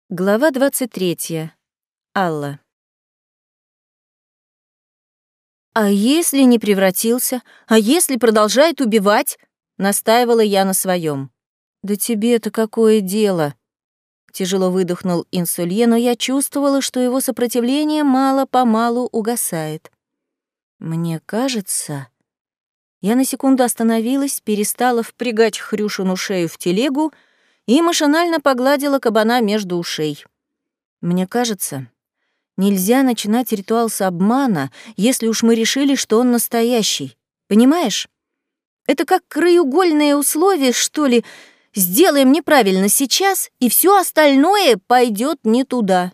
Глава 23. Алла. «А если не превратился? А если продолжает убивать?» — настаивала я на своем. «Да тебе-то какое дело?» — тяжело выдохнул Инсулье, но я чувствовала, что его сопротивление мало-помалу угасает. Мне кажется... Я на секунду остановилась, перестала впрягать Хрюшину шею в телегу и машинально погладила кабана между ушей. Мне кажется, нельзя начинать ритуал с обмана, если уж мы решили, что он настоящий. Понимаешь? Это как краеугольное условие, что ли. Сделаем неправильно сейчас, и все остальное пойдет не туда.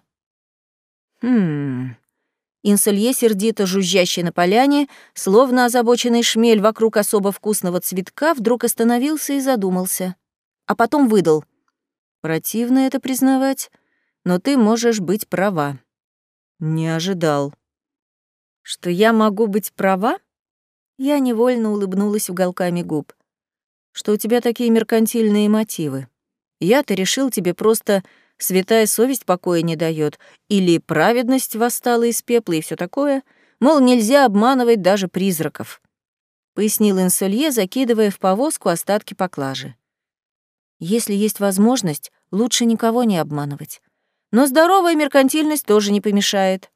Инсулье, сердито жужжащий на поляне, словно озабоченный шмель вокруг особо вкусного цветка, вдруг остановился и задумался. А потом выдал. «Противно это признавать, но ты можешь быть права». Не ожидал. Что я могу быть права? Я невольно улыбнулась уголками губ. Что у тебя такие меркантильные мотивы? Я-то решил, тебе просто святая совесть покоя не даёт, или праведность восстала из пепла и всё такое, мол, нельзя обманывать даже призраков, пояснил Инсулье, закидывая в повозку остатки поклажи. Если есть возможность, лучше никого не обманывать. Но здоровая меркантильность тоже не помешает.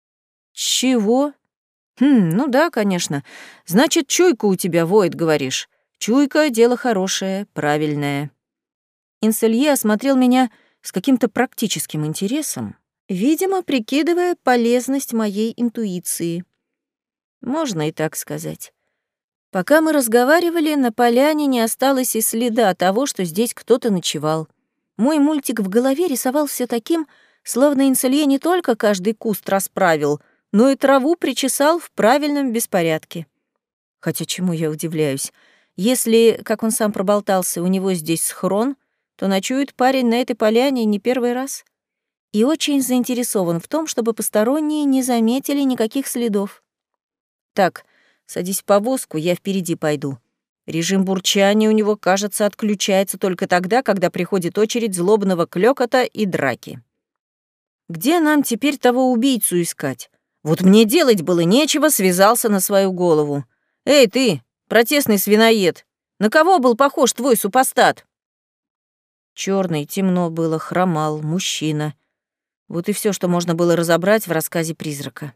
Чего? Ну да, конечно. Значит, чуйка у тебя воет, говоришь. Чуйка — дело хорошее, правильное. Инсулье осмотрел меня с каким-то практическим интересом, видимо, прикидывая полезность моей интуиции. Можно и так сказать. Пока мы разговаривали, на поляне не осталось и следа того, что здесь кто-то ночевал. Мой мультик в голове рисовался таким, словно Инсулье не только каждый куст расправил, но и траву причесал в правильном беспорядке. Хотя чему я удивляюсь? Если, как он сам проболтался, у него здесь схрон, то ночует парень на этой поляне не первый раз. И очень заинтересован в том, чтобы посторонние не заметили никаких следов. Так, садись в повозку, я впереди пойду. Режим бурчания у него, кажется, отключается только тогда, когда приходит очередь злобного клёкота и драки. Где нам теперь того убийцу искать? Вот мне делать было нечего, связался на свою голову. Эй, ты, протестный свиноед, на кого был похож твой супостат? Чёрный, темно было, хромал, мужчина. Вот и всё, что можно было разобрать в рассказе призрака.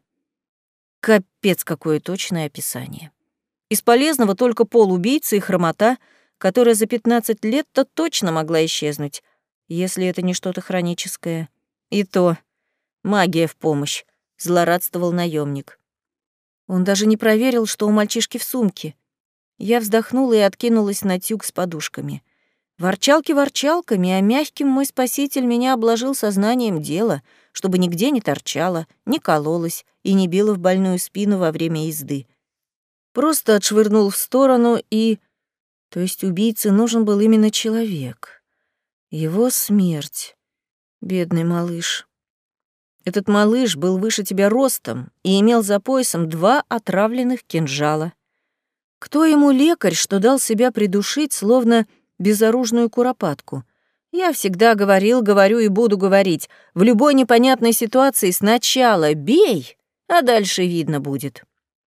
Капец, какое точное описание. Из полезного только полубийцы и хромота, которая за 15 лет-то точно могла исчезнуть, если это не что-то хроническое. И то магия в помощь, злорадствовал наёмник. Он даже не проверил, что у мальчишки в сумке. Я вздохнула и откинулась на тюк с подушками. Ворчалки ворчалками, а мягким мой спаситель меня обложил сознанием дела, чтобы нигде не торчало, не кололось и не било в больную спину во время езды. Просто отшвырнул в сторону и... То есть убийце нужен был именно человек. Его смерть. Бедный малыш. Этот малыш был выше тебя ростом и имел за поясом 2 отравленных кинжала. Кто ему лекарь, что дал себя придушить, словно безоружную куропатку? Я всегда говорю и буду говорить, в любой непонятной ситуации сначала бей, а дальше видно будет.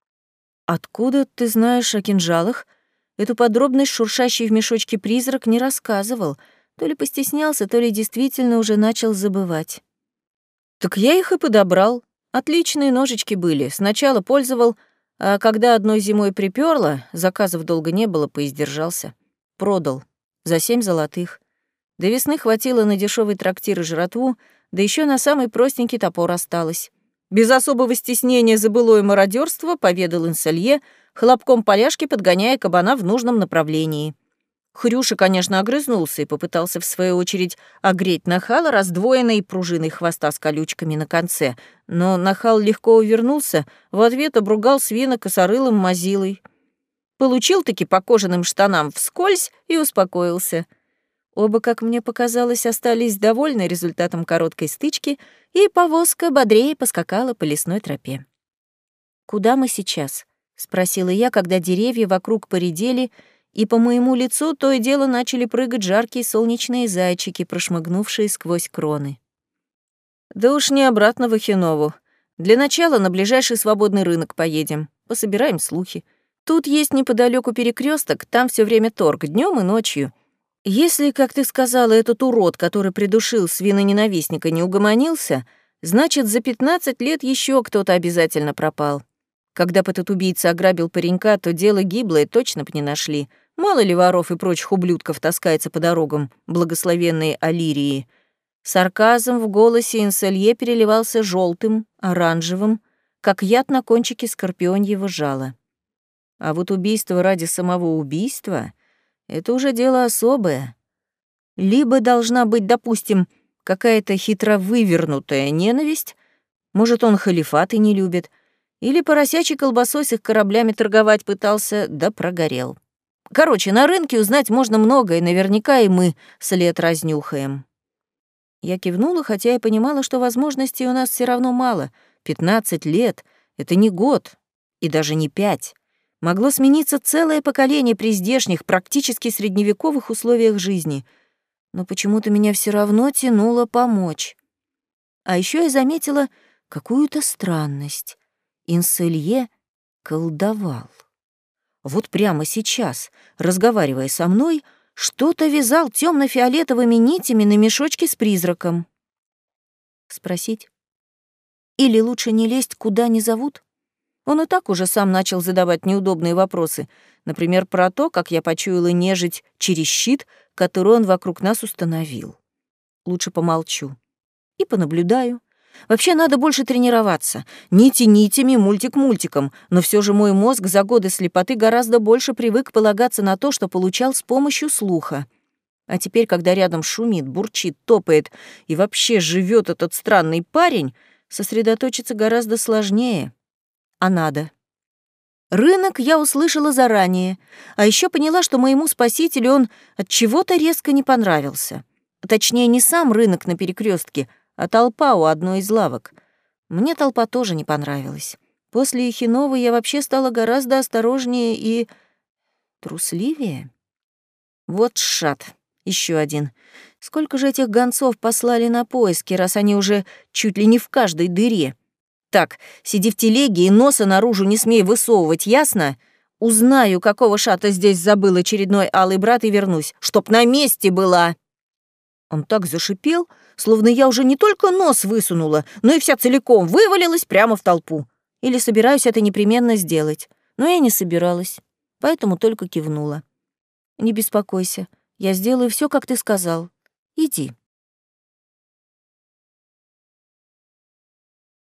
Откуда ты знаешь о кинжалах? Эту подробность шуршащий в мешочке призрак не рассказывал, то ли постеснялся, то ли действительно уже начал забывать. Так я их и подобрал. Отличные ножички были, сначала пользовал, а когда одной зимой припёрло, заказов долго не было, поиздержался. Продал. За 7 золотых. До весны хватило на дешёвый трактир и жратву, да ещё на самый простенький топор осталось. Без особого стеснения за былое мародёрство поведал Инсулье, хлопком поляшки подгоняя кабана в нужном направлении. Хрюша, конечно, огрызнулся и попытался, в свою очередь, огреть нахала раздвоенной пружиной хвоста с колючками на конце, но нахал легко увернулся, в ответ обругал свина косорылым мазилой. Получил-таки по кожаным штанам вскользь и успокоился. Оба, как мне показалось, остались довольны результатом короткой стычки, и повозка бодрее поскакала по лесной тропе. «Куда мы сейчас?» — спросила я, когда деревья вокруг поредели, и по моему лицу то и дело начали прыгать жаркие солнечные зайчики, прошмыгнувшие сквозь кроны. Да уж не обратно в Ахинову. Для начала на ближайший свободный рынок поедем. Пособираем слухи. Тут есть неподалеку перекресток, там все время торг, днем и ночью. Если, как ты сказала, этот урод, который придушил свиноненавистника, не угомонился, значит, за 15 лет еще кто-то обязательно пропал. Когда бы этот убийца ограбил паренька, то дело гиблое точно б не нашли. Мало ли воров и прочих ублюдков таскается по дорогам благословенной Алирии. Сарказм в голосе Инселье переливался желтым, оранжевым, как яд на кончике скорпионьего жала. А вот убийство ради самого убийства — это уже дело особое. Либо должна быть, допустим, какая-то хитро вывернутая ненависть, может, он халифат и не любит, или поросячей колбасой с их кораблями торговать пытался, да прогорел. Короче, на рынке узнать можно многое, наверняка и мы след разнюхаем. Я кивнула, хотя и понимала, что возможностей у нас все равно мало. 15 лет — это не год, и даже не 5. Могло смениться целое поколение при здешних, практически средневековых условиях жизни. Но почему-то меня все равно тянуло помочь. А еще я заметила какую-то странность. Инселье колдовал. Вот прямо сейчас, разговаривая со мной, что-то вязал темно-фиолетовыми нитями на мешочке с призраком. Спросить? Или лучше не лезть, куда не зовут? Он и так уже сам начал задавать неудобные вопросы, например, про то, как я почуяла нежить через щит, который он вокруг нас установил. Лучше помолчу и понаблюдаю. Вообще надо больше тренироваться. Нити нитями, мультик мультиком, но все же мой мозг за годы слепоты гораздо больше привык полагаться на то, что получал с помощью слуха. А теперь, когда рядом шумит, бурчит, топает и вообще живет этот странный парень, сосредоточиться гораздо сложнее. А надо. Рынок я услышала заранее, а еще поняла, что моему спасителю он от чего-то резко не понравился. Точнее, не сам рынок на перекрестке, а толпа у одной из лавок. Мне толпа тоже не понравилась. После Ихинова я вообще стала гораздо осторожнее и трусливее. Вот шат, еще один. Сколько же этих гонцов послали на поиски, раз они уже чуть ли не в каждой дыре? Так, сиди в телеге и носа наружу не смей высовывать, ясно? Узнаю, какого шата здесь забыл очередной алый брат, и вернусь, чтоб на месте была. Он так зашипел, словно я уже не только нос высунула, но и вся целиком вывалилась прямо в толпу. Или собираюсь это непременно сделать. Но я не собиралась, поэтому только кивнула. Не беспокойся, я сделаю все, как ты сказал. Иди.